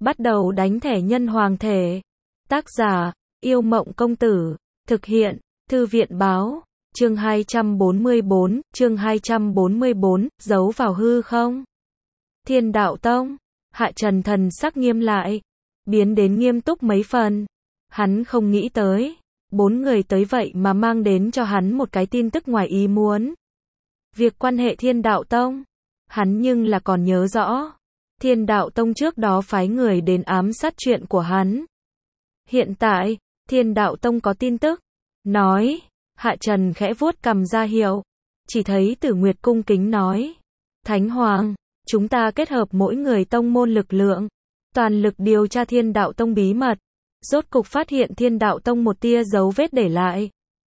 Bắt đầu đánh thẻ nhân hoàng thể. Tác giả, Yêu Mộng Công Tử. Thực hiện, Thư viện Báo. Chương 244, chương 244, giấu vào hư không. Thiên Đạo Tông. Hạ Trần thần sắc nghiêm lại, biến đến nghiêm túc mấy phần. Hắn không nghĩ tới, 4 người tới vậy mà mang đến cho hắn một cái tin tức ngoài ý muốn. Việc quan hệ Thiên Đạo Tông, hắn nhưng là còn nhớ rõ. Thiên Đạo Tông trước đó phái người đến ám sát chuyện của hắn. Hiện tại, Thiên Đạo Tông có tin tức, nói, Hạ Trần khẽ vuốt cằm ra hiệu, chỉ thấy Tử Nguyệt cung kính nói, Thánh Hoàng, chúng ta kết hợp mỗi người tông môn lực lượng, toàn lực điều tra Thiên Đạo Tông bí mật, rốt cục phát hiện Thiên Đạo Tông một tia dấu vết để lại.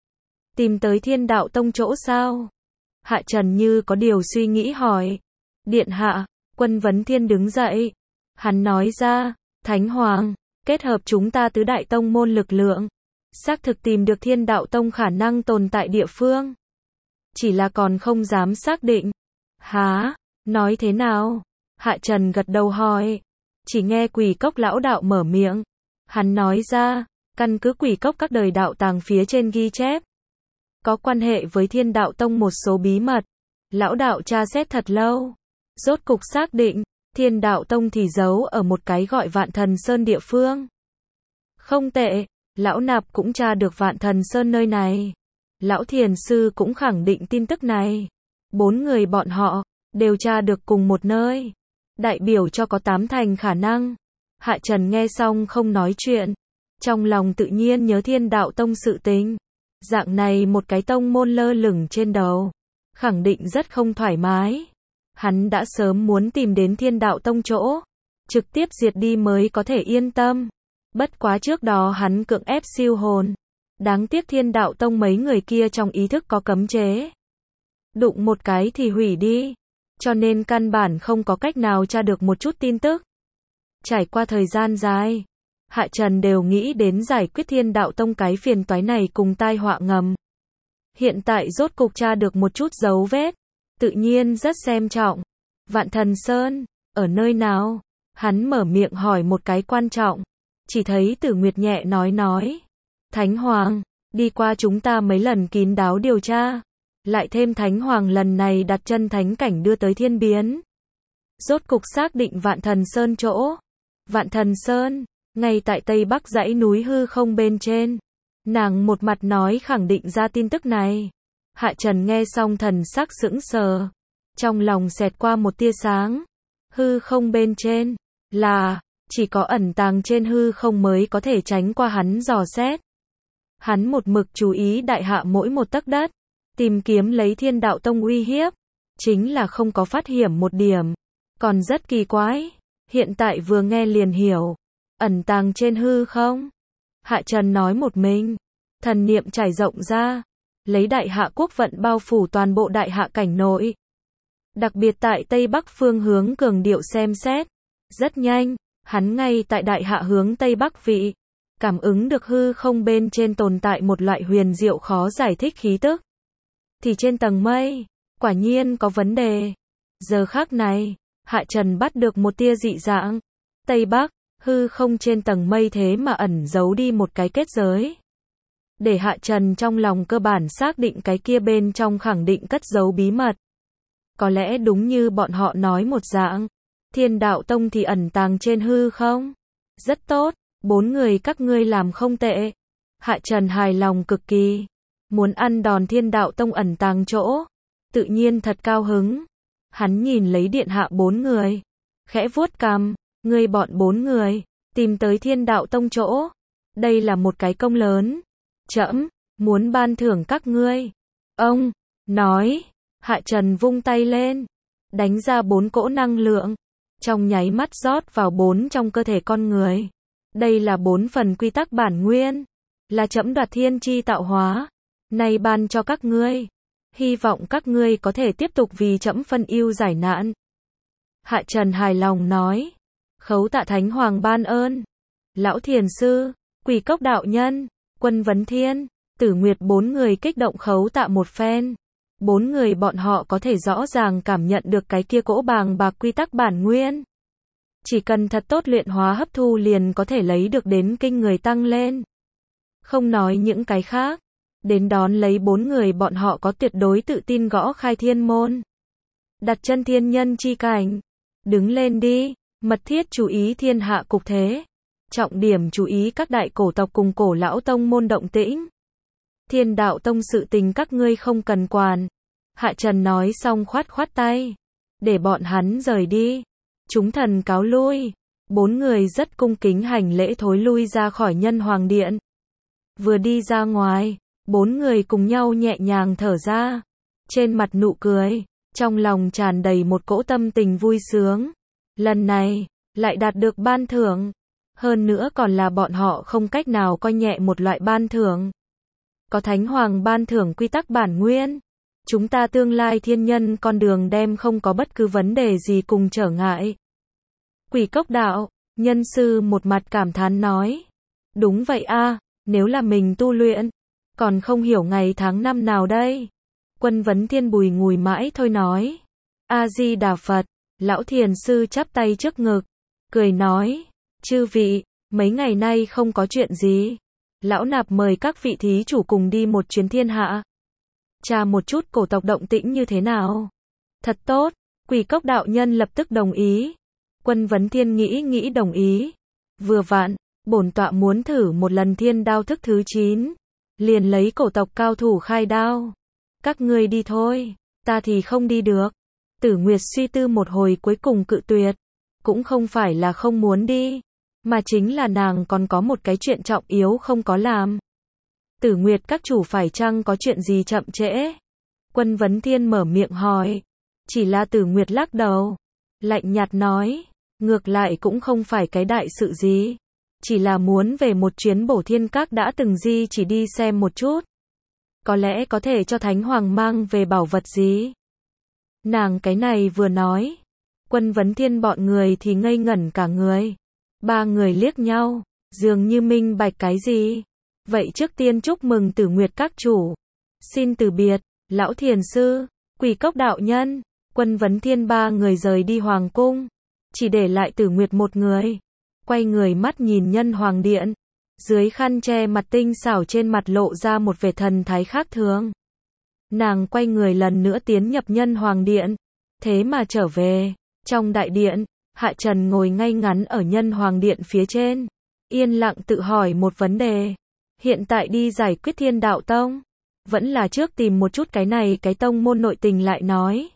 Tìm tới Thiên Đạo Tông chỗ sao? Hạ Trần như có điều suy nghĩ hỏi. Điện hạ, Quân Vấn Thiên đứng dậy. Hắn nói ra, Thánh Hoàng, kết hợp chúng ta tứ đại tông môn lực lượng, xác thực tìm được Thiên Đạo Tông khả năng tồn tại địa phương. Chỉ là còn không dám xác định. Hả? Nói thế nào? Hạ Trần gật đầu hỏi. Chỉ nghe Quỷ Cốc lão đạo mở miệng. Hắn nói ra, căn cứ Quỷ Cốc các đời đạo tàng phía trên ghi chép, có quan hệ với Thiên Đạo Tông một số bí mật. Lão đạo tra xét thật lâu, rốt cục xác định, Thiên Đạo Tông thì giấu ở một cái gọi Vạn Thần Sơn địa phương. Không tệ, lão nạp cũng tra được Vạn Thần Sơn nơi này. Lão thiền sư cũng khẳng định tin tức này. 4 người bọn họ đều tra được cùng một nơi, đại biểu cho có 8 thành khả năng. Hạ Trần nghe xong không nói chuyện, trong lòng tự nhiên nhớ Thiên Đạo Tông sự tình. Dạng này một cái tông môn lơ lửng trên đầu, khẳng định rất không thoải mái. Hắn đã sớm muốn tìm đến Thiên Đạo Tông chỗ, trực tiếp diệt đi mới có thể yên tâm. Bất quá trước đó hắn cưỡng ép siêu hồn. Đáng tiếc Thiên Đạo Tông mấy người kia trong ý thức có cấm chế. Đụng một cái thì hủy đi. Cho nên căn bản không có cách nào tra được một chút tin tức. Trải qua thời gian dài, Hạ Trần đều nghĩ đến giải quyết Thiên Đạo Tông cái phiền toái này cùng tai họa ngầm. Hiện tại rốt cục tra được một chút dấu vết, tự nhiên rất xem trọng. Vạn Thần Sơn, ở nơi nào? Hắn mở miệng hỏi một cái quan trọng. Chỉ thấy Tử Nguyệt nhẹ nói. Thánh Hoàng, đi qua chúng ta mấy lần kín đáo điều tra, lại thêm Thánh Hoàng lần này đặt chân thánh cảnh đưa tới thiên biến. Rốt cục xác định Vạn Thần Sơn chỗ. Vạn Thần Sơn, ngay tại tây bắc dãy núi hư không bên trên. Nàng một mặt nói khẳng định ra tin tức này. Hạ Trần nghe xong thần sắc sững sờ. Trong lòng xẹt qua một tia sáng. Hư không bên trên, là, chỉ có ẩn tàng trên hư không mới có thể tránh qua hắn dò xét. Hắn một mực chú ý đại hạ mỗi một tấc đất, tìm kiếm lấy Thiên Đạo Tông uy hiếp. Chính là không có phát hiện một điểm. Còn rất kỳ quái. Hiện tại vừa nghe liền hiểu. Ẩn tàng trên hư không. Hạ Trần nói một mình. Thần niệm trải rộng ra. Lấy đại hạ quốc vận bao phủ toàn bộ đại hạ cảnh nội. Đặc biệt tại Tây Bắc phương hướng cường điệu xem xét. Rất nhanh, hắn ngay tại đại hạ hướng Tây Bắc vị. Cảm ứng được hư không bên trên tồn tại một loại huyền diệu khó giải thích khí tức. Thì trên tầng mây, quả nhiên có vấn đề. Giờ khắc này, Hạ Trần bắt được một tia dị dạng. Tây Bắc, hư không trên tầng mây thế mà ẩn giấu đi một cái kết giới. Để Hạ Trần trong lòng cơ bản xác định cái kia bên trong khẳng định cất giấu bí mật. Có lẽ đúng như bọn họ nói một dạng. Thiên Đạo Tông thì ẩn tàng trên hư không. Rất tốt, 4 người các ngươi làm không tệ. Hạ Trần hài lòng cực kỳ. Muốn ăn đòn Thiên Đạo Tông ẩn tàng chỗ. Tự nhiên thật cao hứng. Hắn nhìn lấy điện hạ 4 người. Khẽ vuốt cằm, ngươi bọn 4 người, tìm tới Thiên Đạo Tông chỗ. Đây là một cái công lớn. Trẫm muốn ban thưởng các ngươi. Ông, nói. Hạ Trần vung tay lên. Đánh ra 4 cỗ năng lượng. Trong nháy mắt rót vào 4 trong cơ thể con người. Đây là 4 phần quy tắc bản nguyên. Là trẫm đoạt thiên chi tạo hóa. Nay ban cho các ngươi. Hy vọng các ngươi có thể tiếp tục vì trẫm phân ưu giải nạn. Hạ Trần hài lòng nói. Khấu tạ Thánh Hoàng ban ơn. Lão thiền sư, Quỷ Cốc đạo nhân, Quân Vấn Thiên, Tử Nguyệt 4 người kích động khấu tạ một phen. 4 người bọn họ có thể rõ ràng cảm nhận được cái kia cỗ bàng bạc quy tắc bản nguyên. Chỉ cần thật tốt luyện hóa hấp thu liền có thể lấy được đến kinh người tăng lên. Không nói những cái khác. Đến đón lấy 4 người bọn họ có tuyệt đối tự tin gõ khai thiên môn. Đặt chân thiên nhân chi cảnh. Đứng lên đi, mật thiết chú ý thiên hạ cục thế. Trọng điểm chú ý các đại cổ tộc cùng cổ lão tông môn động tĩnh. Thiên đạo tông sự tình các ngươi không cần quản. Hạ Trần nói xong khoát khoát tay. Để bọn hắn rời đi. Chúng thần cáo lui. 4 người rất cung kính hành lễ thối lui ra khỏi nhân hoàng điện. Vừa đi ra ngoài, 4 người cùng nhau nhẹ nhàng thở ra. Trên mặt nụ cười, trong lòng tràn đầy một cỗ tâm tình vui sướng. Lần này, lại đạt được ban thưởng. Hơn nữa còn là bọn họ không cách nào coi nhẹ một loại ban thưởng. Có Thánh Hoàng ban thưởng quy tắc bản nguyên. Chúng ta tương lai thiên nhân con đường đem không có bất cứ vấn đề gì cùng trở ngại. Quỷ Cốc đạo, nhân sư một mặt cảm thán nói. Đúng vậy a, nếu là mình tu luyện, còn không hiểu ngày tháng năm nào đây. Quân Vấn Thiên bùi ngùi mãi thôi nói. A-di-đà Phật, lão thiền sư chắp tay trước ngực, cười nói. Chư vị, mấy ngày nay không có chuyện gì. Lão nạp mời các vị thí chủ cùng đi một chuyến thiên hạ. Tra một chút cổ tộc động tĩnh như thế nào. Thật tốt, Quỷ Cốc đạo nhân lập tức đồng ý. Quân Vấn Thiên nghĩ đồng ý. Vừa vặn, bổn tọa muốn thử một lần thiên đao thức thứ 9. Liền lấy cổ tộc cao thủ khai đao. Các ngươi đi thôi, ta thì không đi được. Tử Nguyệt suy tư một hồi cuối cùng cự tuyệt. Cũng không phải là không muốn đi, mà chính là nàng còn có một cái chuyện trọng yếu không có làm. Tử Nguyệt các chủ phải chăng có chuyện gì chậm trễ? Quân Vấn Thiên mở miệng hỏi. Chỉ là Tử Nguyệt lắc đầu. Lạnh nhạt nói. Ngược lại cũng không phải cái đại sự gì. Chỉ là muốn về một chuyến Bổ Thiên Các đã từng di chỉ đi xem một chút. Có lẽ có thể cho Thánh Hoàng mang về bảo vật gì. Nàng cái này vừa nói. Quân Vấn Thiên bọn người thì ngây ngẩn cả người. 3 người liếc nhau, dường như minh bạch cái gì. Vậy trước tiên chúc mừng Tử Nguyệt các chủ. Xin từ biệt, lão thiền sư, Quỷ Cốc đạo nhân. Quân Vấn Thiên 3 người rời đi hoàng cung. Chỉ để lại Tử Nguyệt một người. Quay người mắt nhìn nhân hoàng điện. Dưới khăn che mặt tinh xảo trên mặt lộ ra một vẻ thần thái khác thường. Nàng quay người lần nữa tiến nhập nhân hoàng điện. Thế mà trở về. Trong đại điện, Hạ Trần ngồi ngay ngắn ở nhân hoàng điện phía trên. Yên lặng tự hỏi một vấn đề. Hiện tại đi giải quyết thiên đạo tông. Vẫn là trước tìm một chút cái này cái tông môn nội tình lại nói.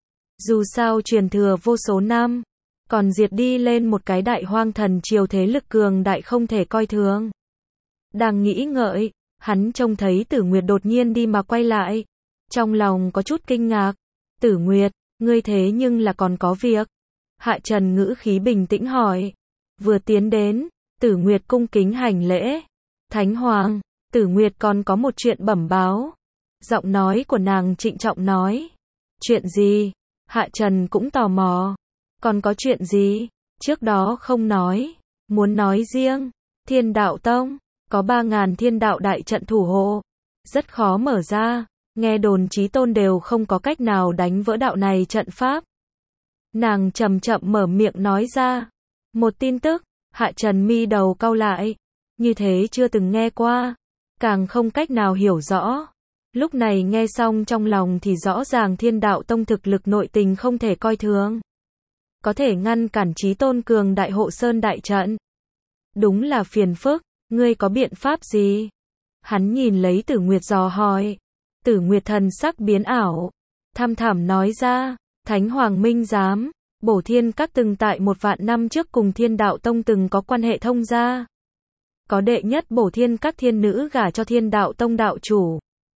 Dù sao truyền thừa vô số năm. Còn diệt đi lên một cái đại hoang thần triều thế lực cường đại không thể coi thường. Đang nghĩ ngợi, hắn trông thấy Tử Nguyệt đột nhiên đi mà quay lại. Trong lòng có chút kinh ngạc. Tử Nguyệt, ngươi thế nhưng là còn có việc. Hạ Trần ngữ khí bình tĩnh hỏi. Vừa tiến đến, Tử Nguyệt cung kính hành lễ. Thánh Hoàng, Tử Nguyệt còn có một chuyện bẩm báo. Giọng nói của nàng trịnh trọng nói. Chuyện gì? Hạ Trần cũng tò mò. Còn có chuyện gì? Trước đó không nói. Muốn nói riêng. Thiên đạo tông, có 3.000 thiên đạo đại trận thủ hộ. Rất khó mở ra. Nghe đồn chí tôn đều không có cách nào đánh vỡ đạo này trận pháp. Nàng chậm chậm mở miệng nói ra. Một tin tức, Hạ Trần mi đầu cau lại. Như thế chưa từng nghe qua. Càng không cách nào hiểu rõ. Lúc này nghe xong trong lòng thì rõ ràng thiên đạo tông thực lực nội tình không thể coi thường. Có thể ngăn cản chí tôn cường đại hộ sơn đại trận. Đúng là phiền phức, ngươi có biện pháp gì? Hắn nhìn lấy Tử Nguyệt dò hỏi. Tử Nguyệt thần sắc biến ảo. Thăm thẳm nói ra, Thánh Hoàng minh giám, Bổ Thiên Các từng tại 1 vạn năm trước cùng Thiên Đạo Tông từng có quan hệ thông gia. Có đệ nhất Bổ Thiên Các thiên nữ gả cho Thiên Đạo Tông đạo chủ.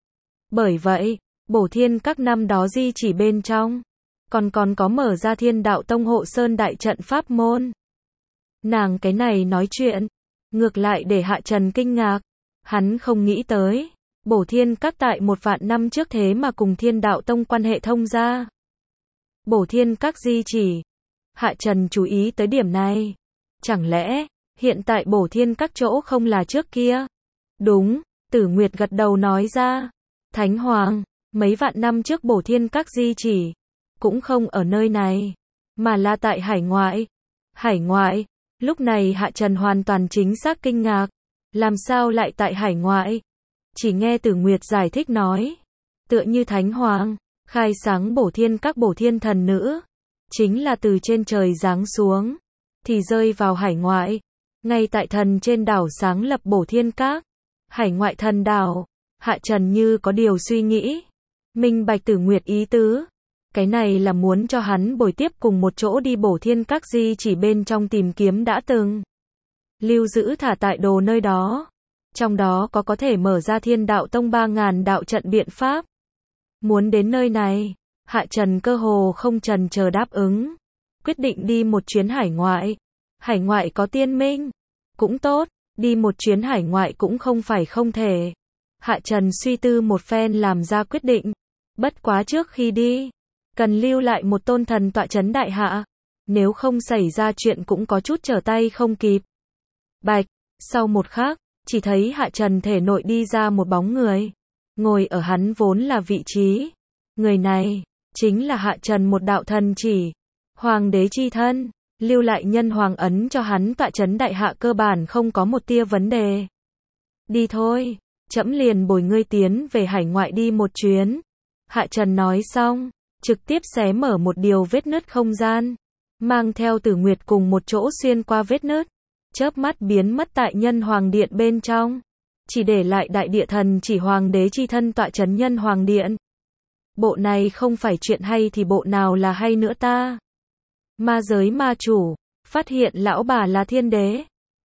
Bởi vậy, Bổ Thiên Các năm đó di chỉ bên trong, còn có mở ra Thiên Đạo Tông hộ sơn đại trận pháp môn. Nàng cái này nói chuyện, ngược lại để Hạ Trần kinh ngạc. Hắn không nghĩ tới, Bổ Thiên Các tại 1 vạn năm trước thế mà cùng Thiên Đạo Tông quan hệ thông gia. Bổ Thiên Các di chỉ. Hạ Trần chú ý tới điểm này. Chẳng lẽ, hiện tại Bổ Thiên Các chỗ không là trước kia? Đúng, Tử Nguyệt gật đầu nói ra. Thánh Hoàng, mấy vạn năm trước Bổ Thiên Các di chỉ, cũng không ở nơi này, mà là tại hải ngoại. Hải ngoại, lúc này Hạ Trần hoàn toàn chính xác kinh ngạc. Làm sao lại tại hải ngoại? Chỉ nghe Tử Nguyệt giải thích nói. Tựa như Thánh Hoàng, khai sáng bổ thiên các bổ thiên thần nữ. Chính là từ trên trời giáng xuống. Thì rơi vào hải ngoại. Ngay tại thần trên đảo sáng lập bổ thiên các. Hải ngoại thần đảo. Hạ Trần như có điều suy nghĩ. Minh bạch Tử Nguyệt ý tứ. Cái này là muốn cho hắn bồi tiếp cùng một chỗ đi bổ thiên các di chỉ bên trong tìm kiếm đã từng lưu giữ thả tại đồ nơi đó. Trong đó có thể mở ra Thiên Đạo Tông 3000 đạo trận biện pháp. Muốn đến nơi này, Hạ Trần cơ hồ không chần chờ đáp ứng. Quyết định đi một chuyến hải ngoại. Hải ngoại có tiên minh. Cũng tốt, đi một chuyến hải ngoại cũng không phải không thể. Hạ Trần suy tư một phen làm ra quyết định. Bất quá trước khi đi, cần lưu lại một tôn thần tọa trấn đại hạ. Nếu không xảy ra chuyện cũng có chút trở tay không kịp. Bạch, sau một khắc, chỉ thấy Hạ Trần thể nội đi ra một bóng người. Ngồi ở hắn vốn là vị trí. Người này, chính là Hạ Trần một đạo thần chỉ. Hoàng đế chi thân, lưu lại nhân hoàng ấn cho hắn tọa trấn đại hạ cơ bản không có một tia vấn đề. Đi thôi, trẫm liền bồi ngươi tiến về hải ngoại đi một chuyến. Hạ Trần nói xong, trực tiếp xé mở một điều vết nứt không gian. Mang theo Tử Nguyệt cùng một chỗ xuyên qua vết nứt. Chớp mắt biến mất tại nhân hoàng điện bên trong. Chỉ để lại đại địa thần chỉ hoàng đế chi thân tọa trấn nhân hoàng điện. Bộ này không phải chuyện hay thì bộ nào là hay nữa ta? Ma giới ma chủ, phát hiện lão bà là thiên đế.